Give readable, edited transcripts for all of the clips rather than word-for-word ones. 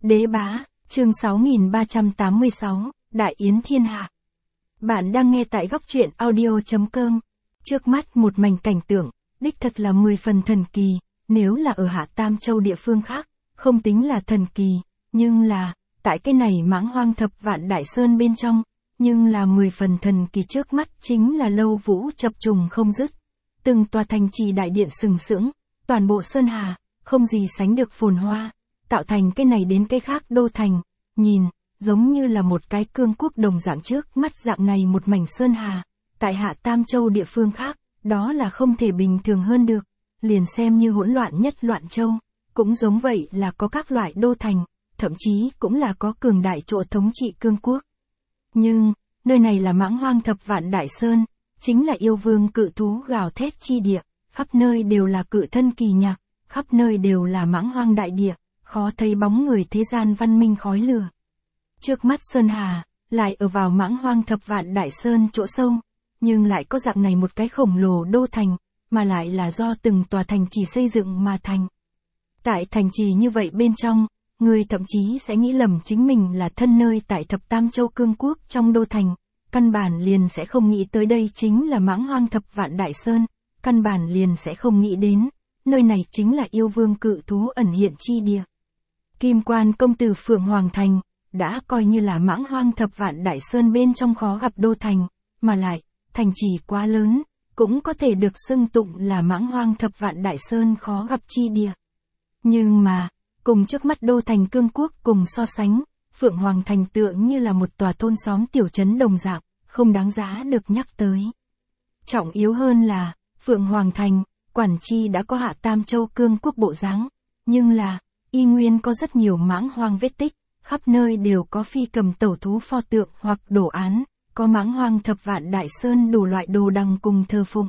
Đế bá, chương 6386, Đại Yến Thiên Hạ. Bạn đang nghe tại góc truyện audio.com. Trước mắt một mảnh cảnh tượng, đích thật là 10 phần thần kỳ, nếu là ở Hạ Tam Châu địa phương khác, không tính là thần kỳ, nhưng là, tại cái này Mãng Hoang Thập Vạn Đại Sơn bên trong, nhưng là 10 phần thần kỳ trước mắt chính là lâu vũ chập trùng không dứt. Từng tòa thành trì đại điện sừng sững, toàn bộ sơn hà, không gì sánh được phồn hoa, tạo thành cái này đến cái khác đô thành, nhìn, giống như là một cái cương quốc đồng dạng trước mắt dạng này một mảnh sơn hà, tại Hạ Tam Châu địa phương khác, đó là không thể bình thường hơn được, liền xem như hỗn loạn nhất loạn châu, cũng giống vậy là có các loại đô thành, thậm chí cũng là có cường đại chỗ thống trị cương quốc. Nhưng, nơi này là Mãng Hoang Thập Vạn Đại Sơn, chính là yêu vương cự thú gào thét chi địa, khắp nơi đều là cự thân kỳ nhạc, khắp nơi đều là mãng hoang đại địa, khó thấy bóng người thế gian văn minh khói lửa. Trước mắt sơn hà, lại ở vào Mãng Hoang Thập Vạn Đại Sơn chỗ sâu, nhưng lại có dạng này một cái khổng lồ đô thành, mà lại là do từng tòa thành trì xây dựng mà thành. Tại thành trì như vậy bên trong, người thậm chí sẽ nghĩ lầm chính mình là thân nơi tại Thập Tam Châu cương quốc trong đô thành, căn bản liền sẽ không nghĩ tới đây chính là Mãng Hoang Thập Vạn Đại Sơn, căn bản liền sẽ không nghĩ đến, nơi này chính là yêu vương cự thú ẩn hiện chi địa. Kim Quan công tử Phượng Hoàng Thành, đã coi như là Mãng Hoang Thập Vạn Đại Sơn bên trong khó gặp đô thành, mà lại, thành trì quá lớn, cũng có thể được xưng tụng là Mãng Hoang Thập Vạn Đại Sơn khó gặp chi địa. Nhưng mà, cùng trước mắt đô thành cương quốc cùng so sánh, Phượng Hoàng Thành tựa như là một tòa thôn xóm tiểu trấn đồng dạng, không đáng giá được nhắc tới. Trọng yếu hơn là, Phượng Hoàng Thành, quản chi đã có Hạ Tam Châu cương quốc bộ dáng, nhưng là, y nguyên có rất nhiều mãng hoang vết tích, khắp nơi đều có phi cầm tẩu thú pho tượng hoặc đồ án, có Mãng Hoang Thập Vạn Đại Sơn đủ loại đồ đằng cùng thờ phụng.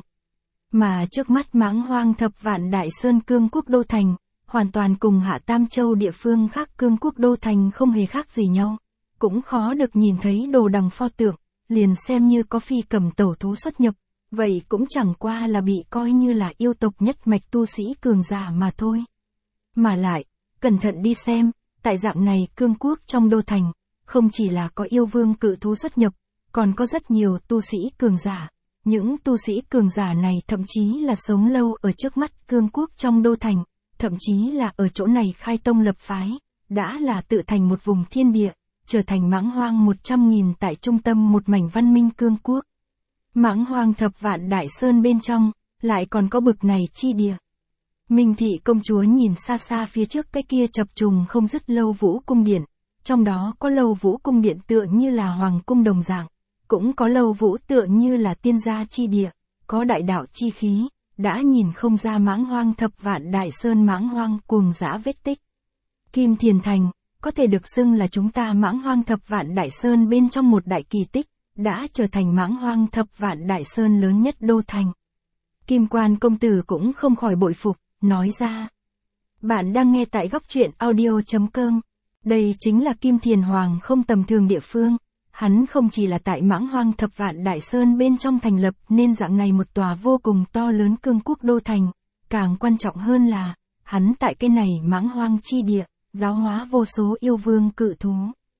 Mà trước mắt Mãng Hoang Thập Vạn Đại Sơn cương quốc đô thành, hoàn toàn cùng Hạ Tam Châu địa phương khác cương quốc đô thành không hề khác gì nhau, cũng khó được nhìn thấy đồ đằng pho tượng, liền xem như có phi cầm tẩu thú xuất nhập, vậy cũng chẳng qua là bị coi như là yêu tộc nhất mạch tu sĩ cường giả mà thôi. Mà lại, cẩn thận đi xem, tại dạng này cương quốc trong đô thành, không chỉ là có yêu vương cự thú xuất nhập, còn có rất nhiều tu sĩ cường giả. Những tu sĩ cường giả này thậm chí là sống lâu ở trước mắt cương quốc trong đô thành, thậm chí là ở chỗ này khai tông lập phái, đã là tự thành một vùng thiên địa, trở thành Mãng Hoang 100.000 tại trung tâm một mảnh văn minh cương quốc. Mãng Hoang Thập Vạn Đại Sơn bên trong, lại còn có bực này chi địa. Minh Thị công chúa nhìn xa xa phía trước cái kia chập trùng không dứt lâu vũ cung điện, trong đó có lâu vũ cung điện tựa như là hoàng cung đồng dạng, cũng có lâu vũ tựa như là tiên gia chi địa, có đại đạo chi khí, đã nhìn không ra Mãng Hoang Thập Vạn Đại Sơn mãng hoang cuồng dã vết tích. Kim Thiền Thành, có thể được xưng là chúng ta Mãng Hoang Thập Vạn Đại Sơn bên trong một đại kỳ tích, đã trở thành Mãng Hoang Thập Vạn Đại Sơn lớn nhất đô thành. Kim Quan công tử cũng không khỏi bội phục, nói ra. Bạn đang nghe tại góc truyện audio.com. Đây chính là Kim Thiền Hoàng không tầm thường địa phương. Hắn không chỉ là tại Mãng Hoang Thập Vạn Đại Sơn bên trong thành lập nên dạng này một tòa vô cùng to lớn cương quốc đô thành. Càng quan trọng hơn là, hắn tại cái này Mãng Hoang chi địa, giáo hóa vô số yêu vương cự thú.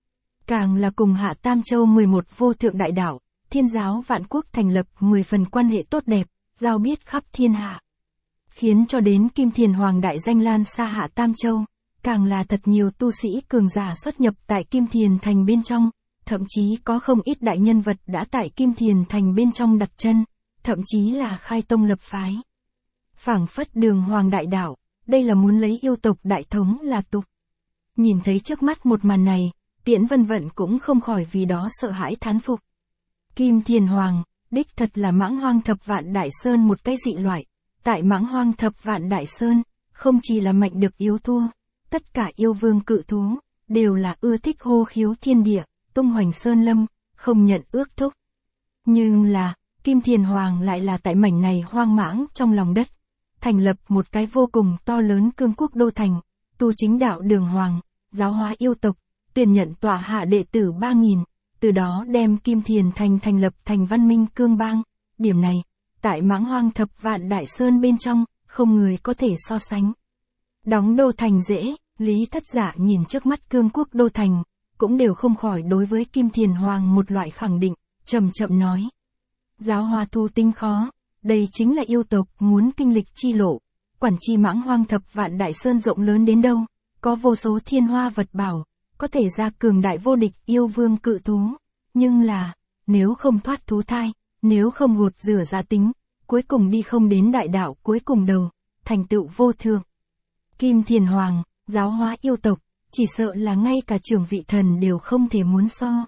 Càng là cùng Hạ Tam Châu 11 vô thượng đại đạo, thiên giáo vạn quốc thành lập 10 phần quan hệ tốt đẹp, giao biết khắp thiên hạ. Khiến cho đến Kim Thiền Hoàng đại danh lan xa Hạ Tam Châu, càng là thật nhiều tu sĩ cường giả xuất nhập tại Kim Thiền Thành bên trong, thậm chí có không ít đại nhân vật đã tại Kim Thiền Thành bên trong đặt chân, thậm chí là khai tông lập phái. Phảng phất đường hoàng đại đạo, đây là muốn lấy yêu tộc đại thống là tục. Nhìn thấy trước mắt một màn này, Tiễn Vân Vận cũng không khỏi vì đó sợ hãi thán phục. Kim Thiền Hoàng, đích thật là Mãng Hoang Thập Vạn Đại Sơn một cái dị loại. Tại Mãng Hoang Thập Vạn Đại Sơn, không chỉ là mạnh được yếu thua, tất cả yêu vương cự thú, đều là ưa thích hô khiếu thiên địa, tung hoành sơn lâm, không nhận ước thúc. Nhưng là, Kim Thiền Hoàng lại là tại mảnh này hoang mãng trong lòng đất, thành lập một cái vô cùng to lớn cương quốc đô thành, tu chính đạo đường hoàng, giáo hóa yêu tộc, tuyển nhận tọa hạ đệ tử 3.000, từ đó đem Kim Thiền Thành thành lập thành văn minh cương bang. Điểm này, tại Mãng Hoang Thập Vạn Đại Sơn bên trong, không người có thể so sánh. Đóng đô thành dễ, Lý Thất Dạ nhìn trước mắt cương quốc đô thành, cũng đều không khỏi đối với Kim Thiền Hoàng một loại khẳng định, chậm chậm nói. Giáo hoa thu tinh khó, đây chính là yêu tộc muốn kinh lịch chi lộ, quản chi mãng hoang thập vạn đại sơn rộng lớn đến đâu, có vô số thiên hoa vật bảo, có thể ra cường đại vô địch yêu vương cự thú, nhưng là, nếu không thoát thú thai, nếu không gột rửa gia tính, cuối cùng đi không đến đại đạo cuối cùng đầu, thành tựu vô thượng. Kim Thiền Hoàng, giáo hóa yêu tộc, chỉ sợ là ngay cả trưởng vị thần đều không thể muốn so.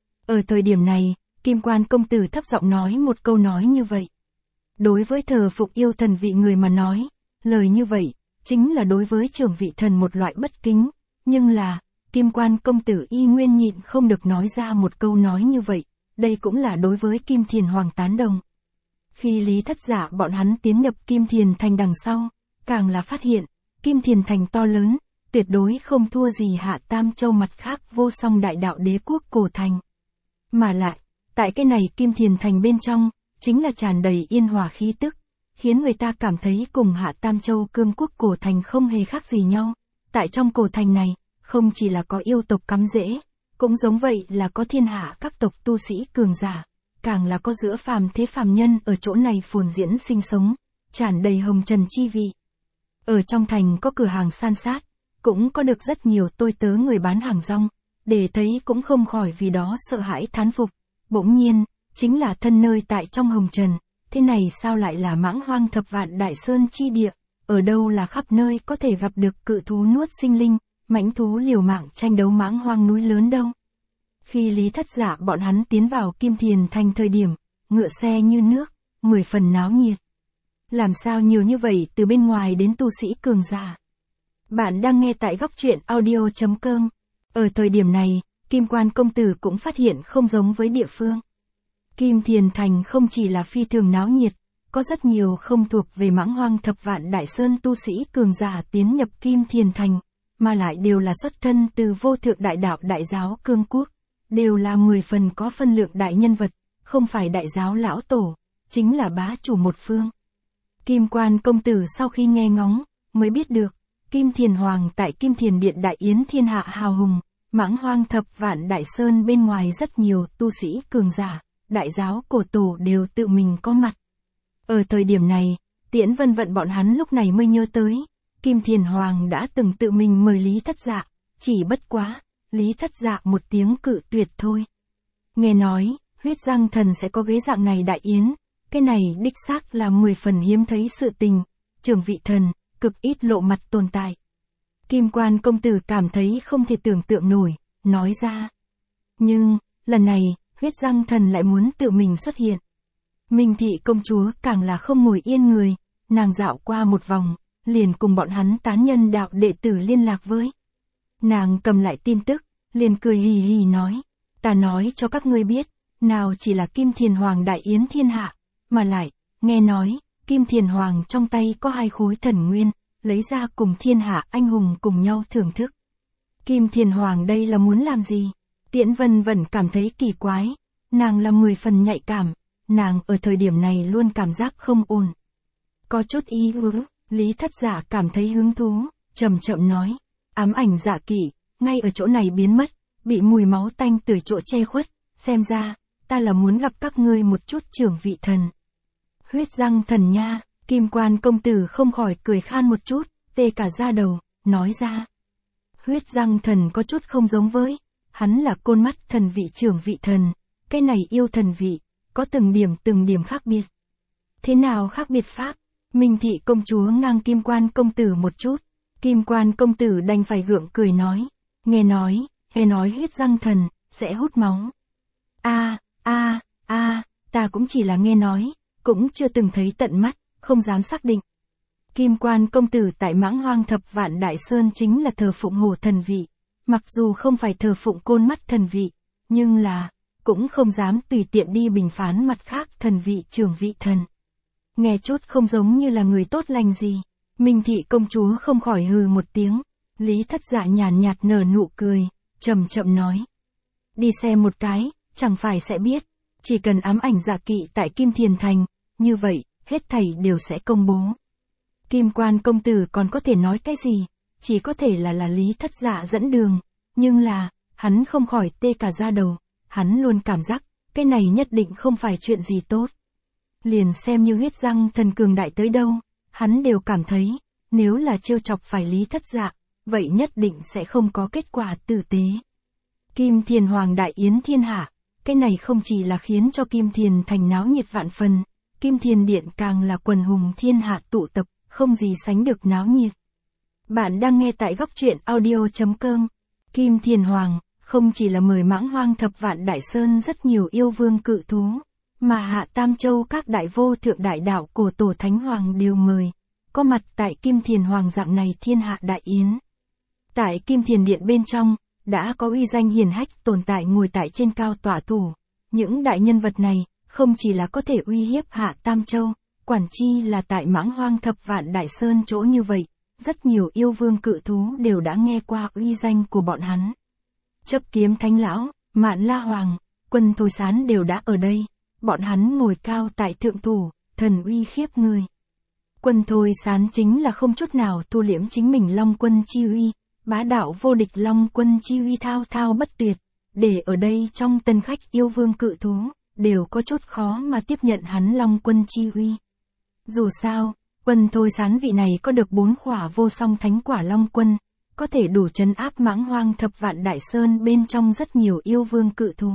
Ở thời điểm này, Kim Quan công tử thấp giọng nói một câu nói như vậy. Đối với thờ phục yêu thần vị người mà nói, lời như vậy, chính là đối với trưởng vị thần một loại bất kính, nhưng là, Kim Quan công tử y nguyên nhịn không được nói ra một câu nói như vậy, đây cũng là đối với Kim Thiền Hoàng tán đồng. Khi Lý Thất Dạ bọn hắn tiến nhập Kim Thiền Thành đằng sau, càng là phát hiện, Kim Thiền Thành to lớn, tuyệt đối không thua gì Hạ Tam Châu mặt khác vô song đại đạo đế quốc cổ thành. Mà lại, tại cái này Kim Thiền Thành bên trong, chính là tràn đầy yên hòa khí tức, khiến người ta cảm thấy cùng Hạ Tam Châu cương quốc cổ thành không hề khác gì nhau. Tại trong cổ thành này, không chỉ là có yêu tộc cắm rễ, cũng giống vậy là có thiên hạ các tộc tu sĩ cường giả, càng là có giữa phàm thế phàm nhân ở chỗ này phồn diễn sinh sống, tràn đầy hồng trần chi vị. Ở trong thành có cửa hàng san sát, cũng có được rất nhiều tôi tớ người bán hàng rong, để thấy cũng không khỏi vì đó sợ hãi thán phục. Bỗng nhiên, chính là thân nơi tại trong hồng trần, thế này sao lại là mãng hoang thập vạn đại sơn chi địa, ở đâu là khắp nơi có thể gặp được cự thú nuốt sinh linh, mãnh thú liều mạng tranh đấu mãng hoang núi lớn đâu. Khi Lý Thất Dạ bọn hắn tiến vào Kim Thiền Thành thời điểm, ngựa xe như nước, 10 phần náo nhiệt. Làm sao nhiều như vậy từ bên ngoài đến tu sĩ cường giả. Bạn đang nghe tại góc truyện audio.com. Ở thời điểm này, Kim Quan công tử cũng phát hiện không giống với địa phương. Kim Thiền Thành không chỉ là phi thường náo nhiệt, có rất nhiều không thuộc về mãng hoang thập vạn đại sơn tu sĩ cường giả tiến nhập Kim Thiền Thành, mà lại đều là xuất thân từ vô thượng đại đạo đại giáo cương quốc, đều là 10 phần có phân lượng đại nhân vật, không phải đại giáo lão tổ, chính là bá chủ một phương. Kim Quan công tử sau khi nghe ngóng, mới biết được, Kim Thiền Hoàng tại Kim Thiền Điện đại yến thiên hạ hào hùng, mãng hoang thập vạn đại sơn bên ngoài rất nhiều tu sĩ cường giả, đại giáo cổ tổ đều tự mình có mặt. Ở thời điểm này, Tiễn Vân Vận bọn hắn lúc này mới nhớ tới, Kim Thiền Hoàng đã từng tự mình mời Lý Thất Dạ, chỉ bất quá, Lý Thất Dạ một tiếng cự tuyệt thôi. Nghe nói, huyết răng thần sẽ có ghế dạng này đại yến, cái này đích xác là 10 phần hiếm thấy sự tình, trưởng vị thần, cực ít lộ mặt tồn tại. Kim Quan công tử cảm thấy không thể tưởng tượng nổi, nói ra. Nhưng, lần này, huyết răng thần lại muốn tự mình xuất hiện. Minh Thị công chúa càng là không ngồi yên người, nàng dạo qua một vòng, liền cùng bọn hắn tán nhân đạo đệ tử liên lạc với. Nàng cầm lại tin tức, liền cười hì hì nói, ta nói cho các ngươi biết, nào chỉ là Kim Thiền Hoàng đại yến thiên hạ, mà lại, nghe nói, Kim Thiền Hoàng trong tay có 2 khối thần nguyên, lấy ra cùng thiên hạ anh hùng cùng nhau thưởng thức. Kim Thiền Hoàng đây là muốn làm gì? Tiễn Vân vẫn cảm thấy kỳ quái, nàng là 10 phần nhạy cảm, nàng ở thời điểm này luôn cảm giác không ổn. Có chút ý hứ, Lý Thất Dạ cảm thấy hứng thú, chậm chậm nói, ám ảnh dạ kỵ, ngay ở chỗ này biến mất, bị mùi máu tanh từ chỗ che khuất, xem ra, ta là muốn gặp các ngươi một chút trưởng vị thần. Huyết răng thần nha, Kim Quan công tử không khỏi cười khan một chút, tê cả da đầu, nói ra. Huyết răng thần có chút không giống với, hắn là côn mắt thần vị trưởng vị thần, cái này yêu thần vị, có từng điểm khác biệt. Thế nào khác biệt pháp? Minh Thị công chúa ngang Kim Quan công tử một chút, Kim Quan công tử đành phải gượng cười nói, nghe nói huyết răng thần, sẽ hút máu. Ta cũng chỉ là nghe nói, cũng chưa từng thấy tận mắt, không dám xác định. Kim Quan công tử tại mãng hoang thập vạn đại sơn chính là thờ phụng hổ thần vị, mặc dù không phải thờ phụng côn mắt thần vị, nhưng là, cũng không dám tùy tiện đi bình phán mặt khác thần vị trưởng vị thần. Nghe chút không giống như là người tốt lành gì. Minh Thị công chúa không khỏi hừ một tiếng. Lý Thất Dạ nhàn nhạt nở nụ cười, chậm chậm nói. Đi xem một cái, chẳng phải sẽ biết. Chỉ cần ám ảnh dạ kỵ tại Kim Thiền Thành, như vậy, hết thảy đều sẽ công bố. Kim Quan công tử còn có thể nói cái gì? chỉ có thể là Lý Thất Dạ dẫn đường, nhưng là, hắn không khỏi tê cả da đầu, hắn luôn cảm giác, cái này nhất định không phải chuyện gì tốt. Liền xem như huyết răng thần cường đại tới đâu, hắn đều cảm thấy, nếu là trêu chọc phải Lý Thất Dạ, vậy nhất định sẽ không có kết quả tử tế. Kim Thiền Hoàng đại yến thiên hạ, cái này không chỉ là khiến cho Kim Thiền thành náo nhiệt vạn phần, Kim Thiền Điện càng là quần hùng thiên hạ tụ tập, không gì sánh được náo nhiệt. Bạn đang nghe tại góc truyện audio.com. Kim Thiền Hoàng, không chỉ là mời Mãng Hoang Thập Vạn Đại Sơn rất nhiều yêu vương cự thú, mà Hạ Tam Châu các đại vô thượng đại đạo cổ tổ Thánh Hoàng đều mời, có mặt tại Kim Thiền Hoàng dạng này thiên hạ đại yến. Tại Kim Thiền Điện bên trong, đã có uy danh hiển hách tồn tại ngồi tại trên cao tọa thủ. Những đại nhân vật này, không chỉ là có thể uy hiếp Hạ Tam Châu, quản chi là tại Mãng Hoang Thập Vạn Đại Sơn chỗ như vậy, rất nhiều yêu vương cự thú đều đã nghe qua uy danh của bọn hắn. Chấp Kiếm Thánh Lão, Mạn La Hoàng, Quân Thôi Sán đều đã ở đây, bọn hắn ngồi cao tại thượng thủ, thần uy khiếp người. Quân Thôi Sán chính là không chút nào thu liễm chính mình Long Quân chi uy, bá đạo vô địch Long Quân chi uy thao thao bất tuyệt, để ở đây trong tân khách yêu vương cự thú, đều có chút khó mà tiếp nhận hắn Long Quân chi uy. Dù sao, Quân Thôi Sán vị này có được 4 khỏa vô song thánh quả Long Quân, có thể đủ trấn áp Mãng Hoang Thập Vạn Đại Sơn bên trong rất nhiều yêu vương cự thú.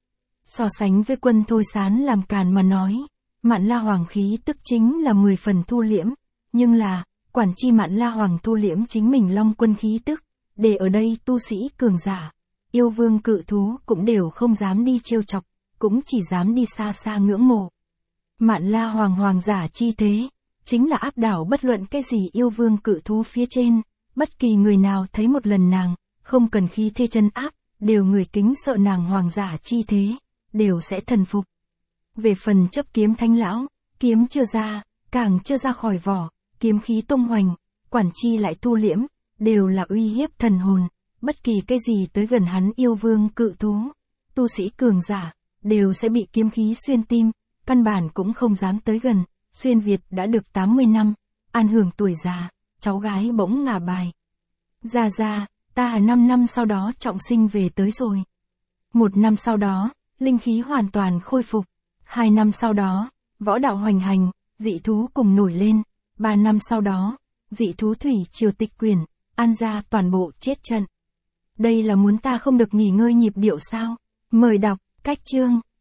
So sánh với Quân Thôi Sán làm càn mà nói, Mạn La Hoàng khí tức chính là 10 phần thu liễm, nhưng là, quản chi Mạn La Hoàng thu liễm chính mình Long Quân khí tức, để ở đây tu sĩ cường giả, yêu vương cự thú cũng đều không dám đi trêu chọc, cũng chỉ dám đi xa xa ngưỡng mộ. Mạn La Hoàng hoàng giả chi thế, chính là áp đảo bất luận cái gì yêu vương cự thú phía trên, bất kỳ người nào thấy một lần nàng, không cần khí thế chân áp, đều người kính sợ nàng hoàng giả chi thế, đều sẽ thần phục. Về phần Chấp Kiếm Thánh Lão, kiếm chưa ra, càng chưa ra khỏi vỏ, kiếm khí tung hoành, quản chi lại thu liễm, đều là uy hiếp thần hồn, bất kỳ cái gì tới gần hắn yêu vương cự thú, tu sĩ cường giả, đều sẽ bị kiếm khí xuyên tim, căn bản cũng không dám tới gần. Xuyên Việt đã được 80 năm, an hưởng tuổi già, cháu gái bỗng ngả bài. Ra, ta 5 năm sau đó trọng sinh về tới rồi. 1 năm sau đó, linh khí hoàn toàn khôi phục. 2 năm sau đó, võ đạo hoành hành, dị thú cùng nổi lên. 3 năm sau đó, dị thú thủy triều tịch quyển, An gia toàn bộ chết trận. Đây là muốn ta không được nghỉ ngơi nhịp điệu sao? Mời đọc, cách chương.